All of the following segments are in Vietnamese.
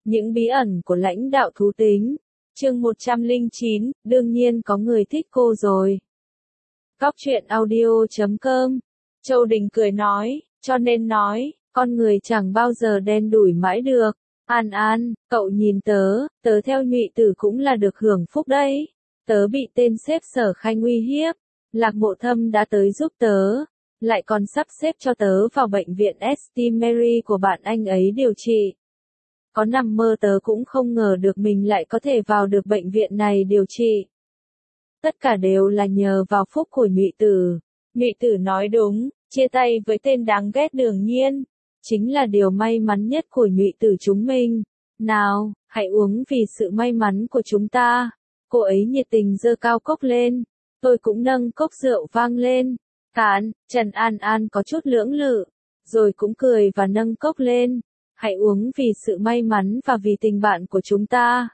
Những bí ẩn của lãnh đạo thú tính. Chương 109, đương nhiên có người thích cô rồi. Góc truyện audio.com. Châu Đình cười nói, cho nên nói, con người chẳng bao giờ đen đủi mãi được. An An, cậu nhìn tớ theo Nhụy Tử cũng là được hưởng phúc đấy. Tớ bị tên sếp Sở Khanh uy hiếp. Lạc Mộ Thâm đã tới giúp tớ, lại còn sắp xếp cho tớ vào bệnh viện St. Mary của bạn anh ấy điều trị. Có nằm mơ tớ cũng không ngờ được mình lại có thể vào được bệnh viện này điều trị. Tất cả đều là nhờ vào phúc của Nhụy Tử. Nhụy Tử nói đúng, chia tay với tên đáng ghét đương nhiên chính là điều may mắn nhất của Nhụy Tử chúng mình. Nào, hãy uống vì sự may mắn của chúng ta. Cô ấy nhiệt tình giơ cao cốc lên. Tôi cũng nâng cốc rượu vang lên. Cạn, Trần An An có chút lưỡng lự, rồi cũng cười và nâng cốc lên. Hãy uống vì sự may mắn và vì tình bạn của chúng ta.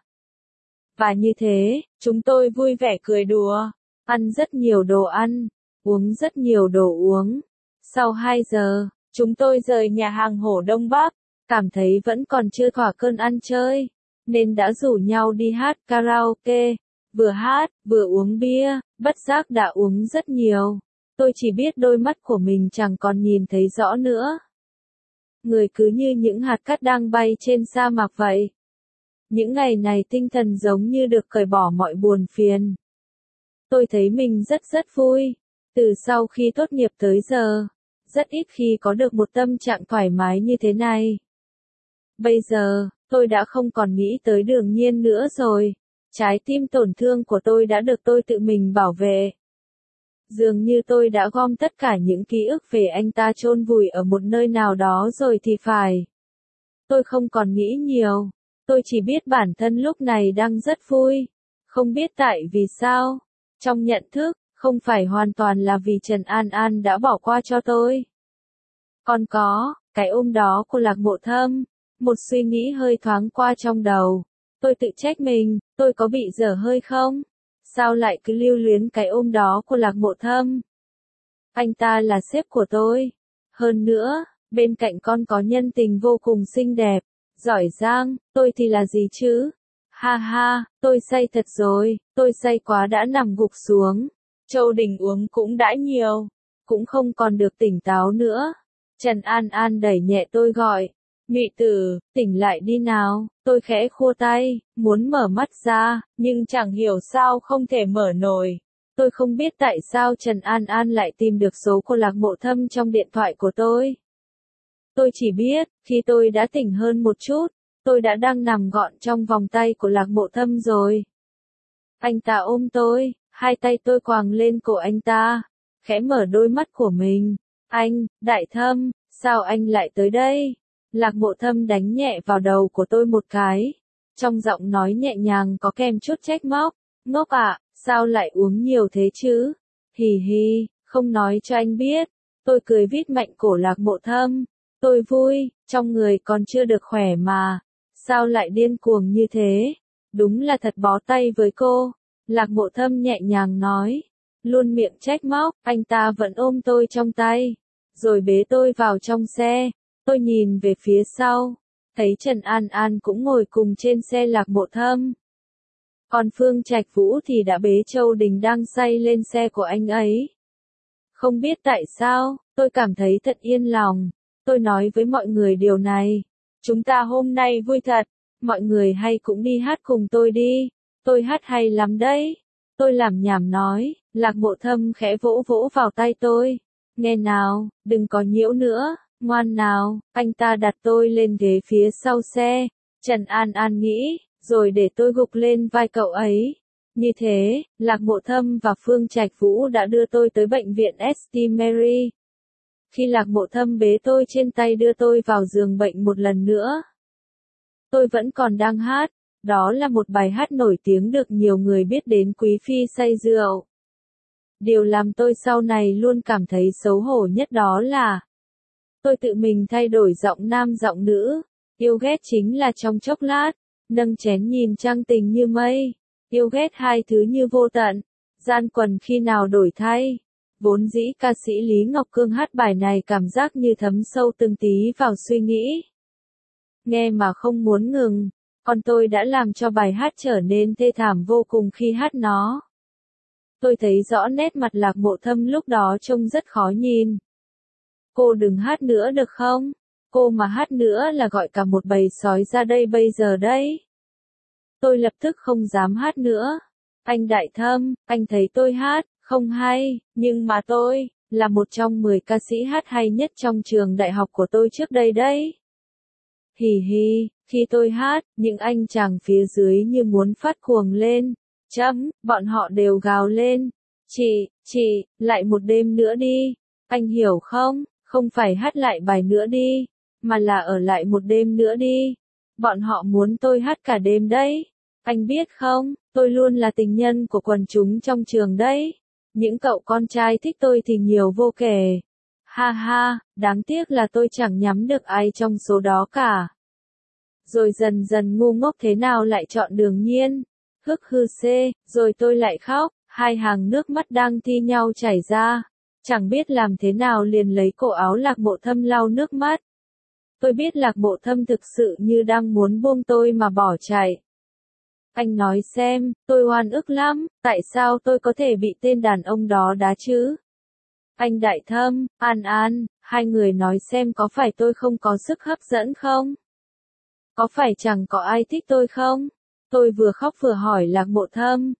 Và như thế, chúng tôi vui vẻ cười đùa, ăn rất nhiều đồ ăn, uống rất nhiều đồ uống. Sau 2 giờ, chúng tôi rời nhà hàng Hổ Đông Bắc, cảm thấy vẫn còn chưa thỏa cơn ăn chơi, nên đã rủ nhau đi hát karaoke. Vừa hát, vừa uống bia, bất giác đã uống rất nhiều. Tôi chỉ biết đôi mắt của mình chẳng còn nhìn thấy rõ nữa. Người cứ như những hạt cát đang bay trên sa mạc vậy. Những ngày này tinh thần giống như được cởi bỏ mọi buồn phiền. Tôi thấy mình rất vui. Từ sau khi tốt nghiệp tới giờ, rất ít khi có được một tâm trạng thoải mái như thế này. Bây giờ, tôi đã không còn nghĩ tới Đường Nhiên nữa rồi. Trái tim tổn thương của tôi đã được tôi tự mình bảo vệ. Dường như tôi đã gom tất cả những ký ức về anh ta chôn vùi ở một nơi nào đó rồi thì phải. Tôi không còn nghĩ nhiều. Tôi chỉ biết bản thân lúc này đang rất vui. Không biết tại vì sao. Trong nhận thức, không phải hoàn toàn là vì Trần An An đã bỏ qua cho tôi. Còn có, cái ôm đó của Lạc Mộ Thâm. Một suy nghĩ hơi thoáng qua trong đầu. Tôi tự trách mình, tôi có bị dở hơi không? Sao lại cứ lưu luyến cái ôm đó của Lạc Mộ Thâm? Anh ta là sếp của tôi. Hơn nữa, bên cạnh con có nhân tình vô cùng xinh đẹp, giỏi giang, tôi thì là gì chứ? Ha ha, tôi say thật rồi, tôi say quá đã nằm gục xuống. Châu Đình uống cũng đã nhiều, cũng không còn được tỉnh táo nữa. Trần An An đẩy nhẹ tôi gọi. Nhụy Tử, tỉnh lại đi nào. Tôi khẽ khua tay, muốn mở mắt ra, nhưng chẳng hiểu sao không thể mở nổi. Tôi không biết tại sao Trần An An lại tìm được số của Lạc Mộ Thâm trong điện thoại của tôi. Tôi chỉ biết, khi tôi đã tỉnh hơn một chút, tôi đã đang nằm gọn trong vòng tay của Lạc Mộ Thâm rồi. Anh ta ôm tôi, hai tay tôi quàng lên cổ anh ta, khẽ mở đôi mắt của mình. Anh, Đại Thâm, sao anh lại tới đây? Lạc Mộ Thâm đánh nhẹ vào đầu của tôi một cái. Trong giọng nói nhẹ nhàng có kèm chút trách móc. Ngốc ạ, sao lại uống nhiều thế chứ? Hì hì, không nói cho anh biết. Tôi cười vít mạnh cổ Lạc Mộ Thâm. Tôi vui, trong người còn chưa được khỏe mà. Sao lại điên cuồng như thế? Đúng là thật bó tay với cô. Lạc Mộ Thâm nhẹ nhàng nói. Luôn miệng trách móc, anh ta vẫn ôm tôi trong tay. Rồi bế tôi vào trong xe. Tôi nhìn về phía sau, thấy Trần An An cũng ngồi cùng trên xe Lạc Mộ Thâm. Còn Phương Trạch Vũ thì đã bế Châu Đình đang say lên xe của anh ấy. Không biết tại sao, tôi cảm thấy thật yên lòng. Tôi nói với mọi người điều này. Chúng ta hôm nay vui thật, mọi người hay cũng đi hát cùng tôi đi. Tôi hát hay lắm đấy. Tôi làm nhảm nói, Lạc Mộ Thâm khẽ vỗ vỗ vào tay tôi. Nghe nào, đừng có nhiễu nữa. Ngoan nào, anh ta đặt tôi lên ghế phía sau xe. Trần An An nghĩ, rồi để tôi gục lên vai cậu ấy. Như thế, Lạc Mộ Thâm và Phương Trạch Vũ đã đưa tôi tới bệnh viện St. Mary. Khi Lạc Mộ Thâm bế tôi trên tay đưa tôi vào giường bệnh một lần nữa. Tôi vẫn còn đang hát, đó là một bài hát nổi tiếng được nhiều người biết đến Quý Phi say rượu. Điều làm tôi sau này luôn cảm thấy xấu hổ nhất đó là tôi tự mình thay đổi giọng nam giọng nữ. Yêu ghét chính là trong chốc lát. Nâng chén nhìn trăng tình như mây. Yêu ghét hai thứ như vô tận. Gian quần khi nào đổi thay. Vốn dĩ ca sĩ Lý Ngọc Cương hát bài này cảm giác như thấm sâu từng tí vào suy nghĩ. Nghe mà không muốn ngừng. Còn tôi đã làm cho bài hát trở nên thê thảm vô cùng khi hát nó. Tôi thấy rõ nét mặt Lạc Mộ Thâm lúc đó trông rất khó nhìn. Cô đừng hát nữa được không? Cô mà hát nữa là gọi cả một bầy sói ra đây bây giờ đấy. Tôi lập tức không dám hát nữa. Anh Đại Thâm, anh thấy tôi hát, không hay, nhưng mà tôi, là một trong 10 ca sĩ hát hay nhất trong trường đại học của tôi trước đây đấy. Hì hì, khi tôi hát, những anh chàng phía dưới như muốn phát cuồng lên. Bọn họ đều gào lên. Chị, lại một đêm nữa đi. Anh hiểu không? Không phải hát lại bài nữa đi, mà là ở lại một đêm nữa đi. Bọn họ muốn tôi hát cả đêm đấy. Anh biết không, tôi luôn là tình nhân của quần chúng trong trường đấy. Những cậu con trai thích tôi thì nhiều vô kể. Ha ha, đáng tiếc là tôi chẳng nhắm được ai trong số đó cả. Rồi dần dần ngu ngốc thế nào lại chọn Đường Nhiên. Rồi tôi lại khóc, hai hàng nước mắt đang thi nhau chảy ra. Chẳng biết làm thế nào liền lấy cổ áo Lạc Mộ Thâm lau nước mắt. Tôi biết Lạc Mộ Thâm thực sự như đang muốn buông tôi mà bỏ chạy. Anh nói xem, tôi oan ức lắm, tại sao tôi có thể bị tên đàn ông đó đá chứ? Anh Đại Thâm, An, hai người nói xem có phải tôi không có sức hấp dẫn không? Có phải chẳng có ai thích tôi không? Tôi vừa khóc vừa hỏi Lạc Mộ Thâm.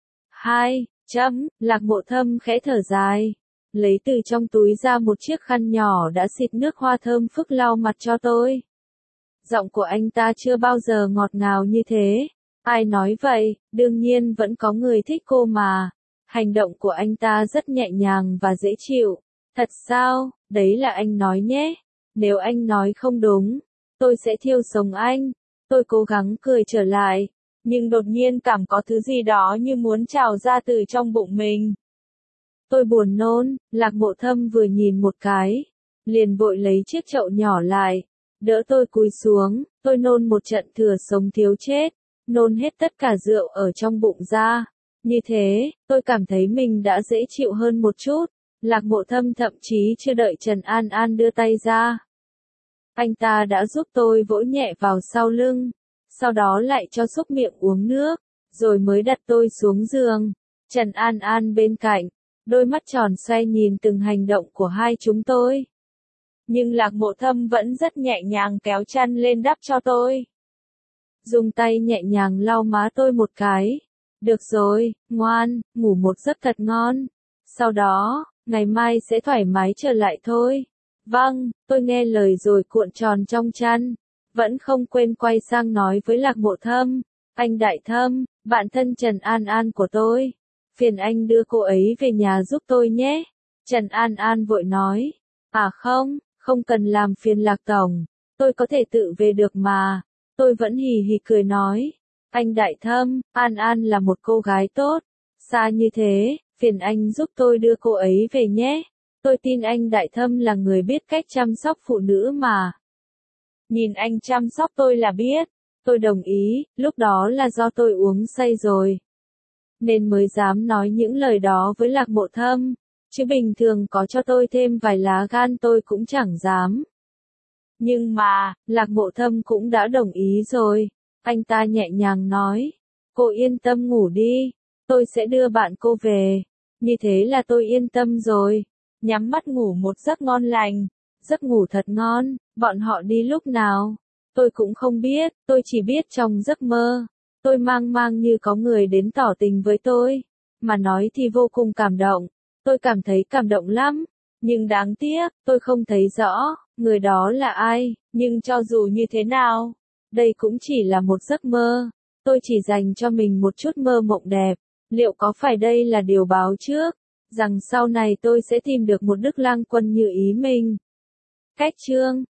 Lạc Mộ Thâm khẽ thở dài. Lấy từ trong túi ra một chiếc khăn nhỏ đã xịt nước hoa thơm phức lau mặt cho tôi. Giọng của anh ta chưa bao giờ ngọt ngào như thế. Ai nói vậy, đương nhiên vẫn có người thích cô mà. Hành động của anh ta rất nhẹ nhàng và dễ chịu. Thật sao, đấy là anh nói nhé. Nếu anh nói không đúng, tôi sẽ thiêu sống anh. Tôi cố gắng cười trở lại, nhưng đột nhiên cảm có thứ gì đó như muốn trào ra từ trong bụng mình. Tôi buồn nôn, Lạc Mộ Thâm vừa nhìn một cái, liền vội lấy chiếc chậu nhỏ lại, đỡ tôi cúi xuống, tôi nôn một trận thừa sống thiếu chết, nôn hết tất cả rượu ở trong bụng ra. Như thế, tôi cảm thấy mình đã dễ chịu hơn một chút. Lạc Mộ Thâm thậm chí chưa đợi Trần An An đưa tay ra. Anh ta đã giúp tôi vỗ nhẹ vào sau lưng, sau đó lại cho xúc miệng uống nước, rồi mới đặt tôi xuống giường. Trần An An bên cạnh, đôi mắt tròn xoay nhìn từng hành động của hai chúng tôi. Nhưng Lạc Mộ Thâm vẫn rất nhẹ nhàng kéo chăn lên đắp cho tôi. Dùng tay nhẹ nhàng lau má tôi một cái. Được rồi, ngoan, ngủ một giấc thật ngon. Sau đó, ngày mai sẽ thoải mái trở lại thôi. Vâng, tôi nghe lời rồi cuộn tròn trong chăn. Vẫn không quên quay sang nói với Lạc Mộ Thâm. Anh Đại Thâm, bạn thân Trần An An của tôi. Phiền anh đưa cô ấy về nhà giúp tôi nhé. Trần An An vội nói. À không cần làm phiền Lạc Tổng. Tôi có thể tự về được mà. Tôi vẫn hì hì cười nói. Anh Đại Thâm, An An là một cô gái tốt. Xa như thế, phiền anh giúp tôi đưa cô ấy về nhé. Tôi tin anh Đại Thâm là người biết cách chăm sóc phụ nữ mà. Nhìn anh chăm sóc tôi là biết. Tôi đồng ý, lúc đó là do tôi uống say rồi. Nên mới dám nói những lời đó với Lạc Mộ Thâm. Chứ bình thường có cho tôi thêm vài lá gan tôi cũng chẳng dám. Nhưng mà, Lạc Mộ Thâm cũng đã đồng ý rồi. Anh ta nhẹ nhàng nói. Cô yên tâm ngủ đi. Tôi sẽ đưa bạn cô về. Như thế là tôi yên tâm rồi. Nhắm mắt ngủ một giấc ngon lành. Giấc ngủ thật ngon. Bọn họ đi lúc nào? Tôi cũng không biết. Tôi chỉ biết trong giấc mơ. Tôi mang như có người đến tỏ tình với tôi. Mà nói thì vô cùng cảm động. Tôi cảm thấy cảm động lắm. Nhưng đáng tiếc, tôi không thấy rõ, người đó là ai. Nhưng cho dù như thế nào, đây cũng chỉ là một giấc mơ. Tôi chỉ dành cho mình một chút mơ mộng đẹp. Liệu có phải đây là điều báo trước, rằng sau này tôi sẽ tìm được một Đức Lang Quân như ý mình? Cách chương